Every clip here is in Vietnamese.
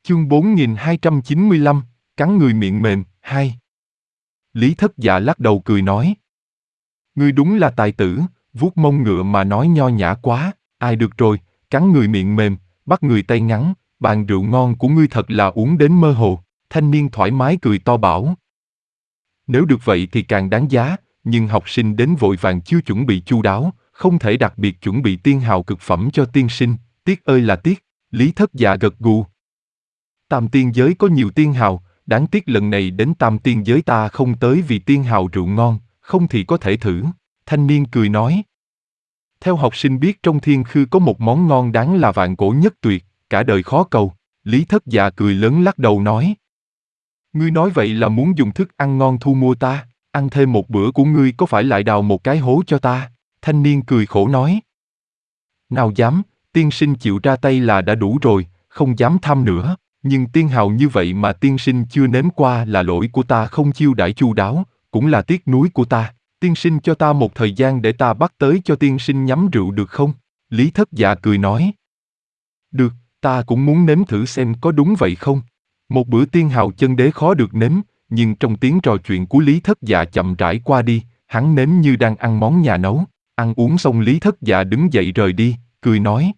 Chương 4295, cắn người miệng mềm, 2. Lý Thất Dạ lắc đầu cười nói. Ngươi đúng là tài tử, vuốt mông ngựa mà nói nho nhã quá, ai được rồi, cắn người miệng mềm, bắt người tay ngắn, bàn rượu ngon của ngươi thật là uống đến mơ hồ, thanh niên thoải mái cười to bảo. Nếu được vậy thì càng đáng giá, nhưng học sinh đến vội vàng chưa chuẩn bị chu đáo, không thể đặc biệt chuẩn bị tiên hào cực phẩm cho tiên sinh, tiếc ơi là tiếc, Lý Thất Dạ gật gù. Tam tiên giới có nhiều tiên hào, đáng tiếc lần này đến tam tiên giới ta không tới vì tiên hào rượu ngon, không thì có thể thử, thanh niên cười nói. Theo học sinh biết trong thiên khư có một món ngon đáng là vạn cổ nhất tuyệt, cả đời khó cầu, Lý Thất Dạ cười lớn lắc đầu nói. Ngươi nói vậy là muốn dùng thức ăn ngon thu mua ta, ăn thêm một bữa của ngươi có phải lại đào một cái hố cho ta, thanh niên cười khổ nói. Nào dám, tiên sinh chịu ra tay là đã đủ rồi, không dám tham nữa. Nhưng tiên hào như vậy mà tiên sinh chưa nếm qua là lỗi của ta không chiêu đãi chu đáo, cũng là tiếc nuối của ta. Tiên sinh cho ta một thời gian để ta bắt tới cho tiên sinh nhắm rượu được không? Lý Thất Dạ cười nói. Được, ta cũng muốn nếm thử xem có đúng vậy không. Một bữa tiên hào chân đế khó được nếm, nhưng trong tiếng trò chuyện của Lý Thất Dạ chậm rãi qua đi, hắn nếm như đang ăn món nhà nấu. Ăn uống xong Lý Thất Dạ đứng dậy rời đi, cười nói.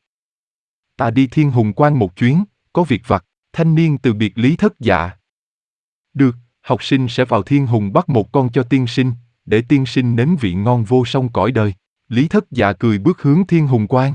Ta đi Thiên Hùng Quan một chuyến, có việc vặt. Thanh niên từ biệt Lý Thất Dạ. Được, học sinh sẽ vào Thiên Hùng bắt một con cho tiên sinh, để tiên sinh nếm vị ngon vô song cõi đời. Lý Thất Dạ cười bước hướng Thiên Hùng Quan.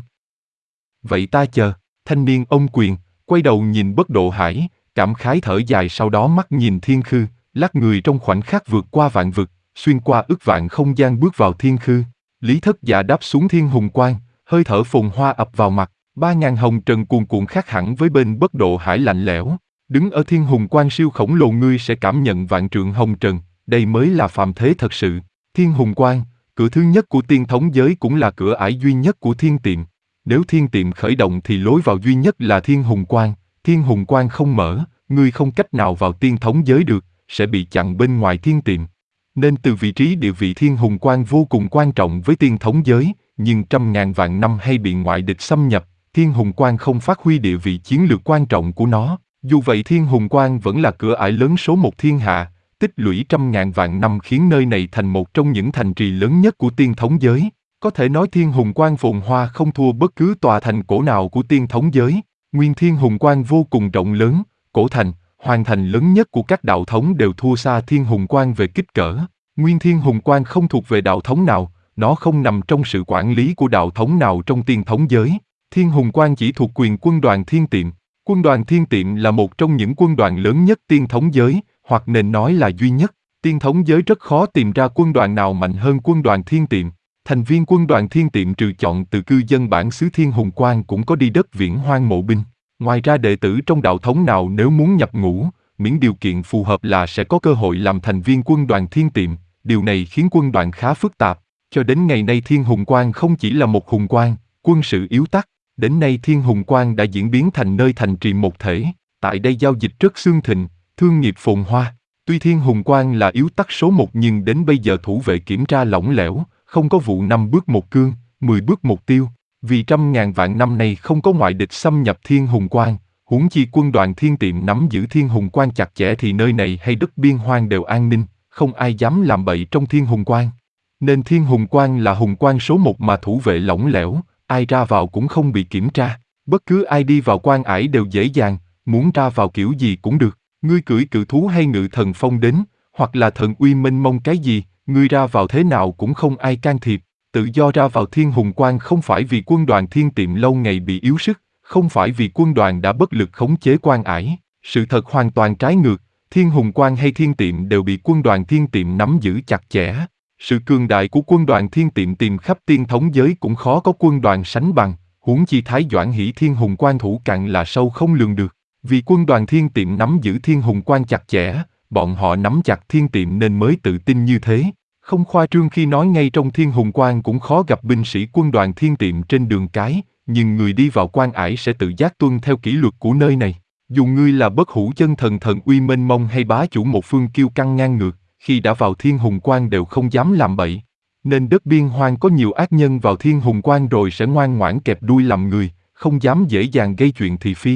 Vậy ta chờ, thanh niên ôm quyền, quay đầu nhìn Bất Độ Hải, cảm khái thở dài sau đó mắt nhìn thiên khư, lắc người trong khoảnh khắc vượt qua vạn vực, xuyên qua ức vạn không gian bước vào thiên khư. Lý Thất Dạ đáp xuống Thiên Hùng Quan, hơi thở phồn hoa ập vào mặt. 3.000 hồng trần cuồn cuộn khác hẳn với bên Bất Độ Hải lạnh lẽo. Đứng ở Thiên Hùng Quan siêu khổng lồ ngươi sẽ cảm nhận vạn trượng hồng trần, đây mới là phàm thế thật sự. Thiên Hùng Quan, cửa thứ nhất của tiên thống giới cũng là cửa ải duy nhất của thiên tiệm. Nếu thiên tiệm khởi động thì lối vào duy nhất là Thiên Hùng Quan. Thiên Hùng Quan không mở, ngươi không cách nào vào tiên thống giới được, sẽ bị chặn bên ngoài thiên tiệm. Nên từ vị trí địa vị Thiên Hùng Quan vô cùng quan trọng với tiên thống giới, nhưng trăm ngàn vạn năm hay bị ngoại địch xâm nhập, Thiên Hùng Quan không phát huy địa vị chiến lược quan trọng của nó. Dù vậy Thiên Hùng Quan vẫn là cửa ải lớn số một thiên hạ, tích lũy trăm ngàn vạn năm khiến nơi này thành một trong những thành trì lớn nhất của tiên thống giới. Có thể nói Thiên Hùng Quan phồn hoa không thua bất cứ tòa thành cổ nào của tiên thống giới. Nguyên Thiên Hùng Quan vô cùng rộng lớn, cổ thành, hoàng thành lớn nhất của các đạo thống đều thua xa Thiên Hùng Quan về kích cỡ. Nguyên Thiên Hùng Quan không thuộc về đạo thống nào, nó không nằm trong sự quản lý của đạo thống nào trong tiên thống giới. Thiên Hùng Quan chỉ thuộc quyền quân đoàn Thiên Tiệm. Quân đoàn Thiên Tiệm là một trong những quân đoàn lớn nhất tiên thống giới, hoặc nên nói là duy nhất. Tiên thống giới rất khó tìm ra quân đoàn nào mạnh hơn quân đoàn Thiên Tiệm. Thành viên quân đoàn Thiên Tiệm trừ chọn từ cư dân bản xứ Thiên Hùng Quan cũng có đi đất viễn hoang mộ binh. Ngoài ra đệ tử trong đạo thống nào nếu muốn nhập ngũ, miễn điều kiện phù hợp là sẽ có cơ hội làm thành viên quân đoàn Thiên Tiệm. Điều này khiến quân đoàn khá phức tạp. Cho đến ngày nay Thiên Hùng Quan không chỉ là một hùng quan, quân sự yếu tắc. Đến nay Thiên Hùng Quan đã diễn biến thành nơi thành trì một thể, tại đây giao dịch rất xương thịnh, thương nghiệp phồn hoa. Tuy Thiên Hùng Quan là yếu tắc số một nhưng đến bây giờ thủ vệ kiểm tra lỏng lẻo, không có vụ 5 bước một cương, 10 bước một tiêu. Vì trăm ngàn vạn năm nay không có ngoại địch xâm nhập Thiên Hùng Quan, huống chi quân đoàn Thiên Tiệm nắm giữ Thiên Hùng Quan chặt chẽ thì nơi này hay đất biên hoang đều an ninh, không ai dám làm bậy trong Thiên Hùng Quan. Nên Thiên Hùng Quan là hùng quan số một mà thủ vệ lỏng lẻo, ai ra vào cũng không bị kiểm tra. Bất cứ ai đi vào quan ải đều dễ dàng, muốn ra vào kiểu gì cũng được. Ngươi cưỡi cự thú hay ngự thần phong đến, hoặc là thần uy mênh mông cái gì, ngươi ra vào thế nào cũng không ai can thiệp. Tự do ra vào Thiên Hùng Quan không phải vì quân đoàn Thiên Tiệm lâu ngày bị yếu sức, không phải vì quân đoàn đã bất lực khống chế quan ải. Sự thật hoàn toàn trái ngược, Thiên Hùng Quan hay Thiên Tiệm đều bị quân đoàn Thiên Tiệm nắm giữ chặt chẽ. Sự cường đại của quân đoàn Thiên Tiệm tìm khắp tiên thống giới cũng khó có quân đoàn sánh bằng, huống chi Thái Doãn Hỷ Thiên Hùng Quan thủ cạn là sâu không lường được. Vì quân đoàn Thiên Tiệm nắm giữ Thiên Hùng Quan chặt chẽ, bọn họ nắm chặt Thiên Tiệm nên mới tự tin như thế. Không khoa trương khi nói ngay trong Thiên Hùng Quan cũng khó gặp binh sĩ quân đoàn Thiên Tiệm trên đường cái, nhưng người đi vào quan ải sẽ tự giác tuân theo kỷ luật của nơi này. Dù ngươi là bất hủ chân thần thần uy mênh mông hay bá chủ một phương kiêu căng ngang ngược, khi đã vào Thiên Hùng Quan đều không dám làm bậy. Nên đất biên hoang có nhiều ác nhân vào Thiên Hùng Quan rồi sẽ ngoan ngoãn kẹp đuôi làm người, không dám dễ dàng gây chuyện thị phi.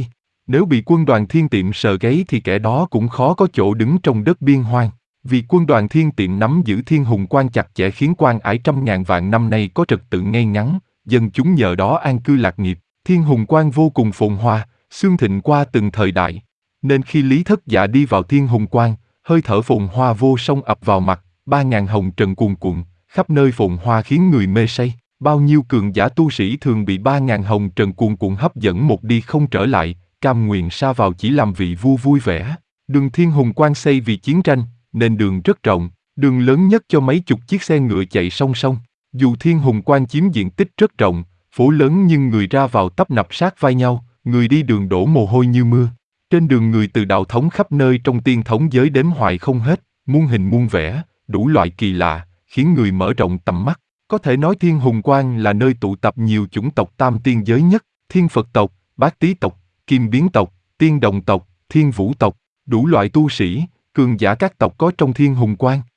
Nếu bị quân đoàn Thiên Tiệm sờ gáy thì kẻ đó cũng khó có chỗ đứng trong đất biên hoang. Vì quân đoàn Thiên Tiệm nắm giữ Thiên Hùng Quan chặt chẽ khiến quan ải trăm ngàn vạn năm nay có trật tự ngay ngắn, dân chúng nhờ đó an cư lạc nghiệp. Thiên Hùng Quan vô cùng phồn hoa, xương thịnh qua từng thời đại. Nên khi Lý Thất Dạ đi vào Thiên Hùng Quan, hơi thở phồn hoa vô song ập vào mặt, 3.000 hồng trần cuồn cuộn, khắp nơi phồn hoa khiến người mê say. Bao nhiêu cường giả tu sĩ thường bị 3.000 hồng trần cuồn cuộn hấp dẫn một đi không trở lại, cam nguyện sa vào chỉ làm vị vua vui vẻ. Đường Thiên Hùng Quan xây vì chiến tranh, nên đường rất rộng, đường lớn nhất cho mấy chục chiếc xe ngựa chạy song song. Dù Thiên Hùng Quan chiếm diện tích rất rộng, phố lớn nhưng người ra vào tấp nập sát vai nhau, người đi đường đổ mồ hôi như mưa. Trên đường người từ đạo thống khắp nơi trong tiên thống giới đếm hoài không hết, muôn hình muôn vẻ, đủ loại kỳ lạ, khiến người mở rộng tầm mắt. Có thể nói Thiên Hùng Quan là nơi tụ tập nhiều chủng tộc tam tiên giới nhất, Thiên Phật tộc, Bát Tý tộc, Kim Biến tộc, Tiên Đồng tộc, Thiên Vũ tộc, đủ loại tu sĩ, cường giả các tộc có trong Thiên Hùng Quan.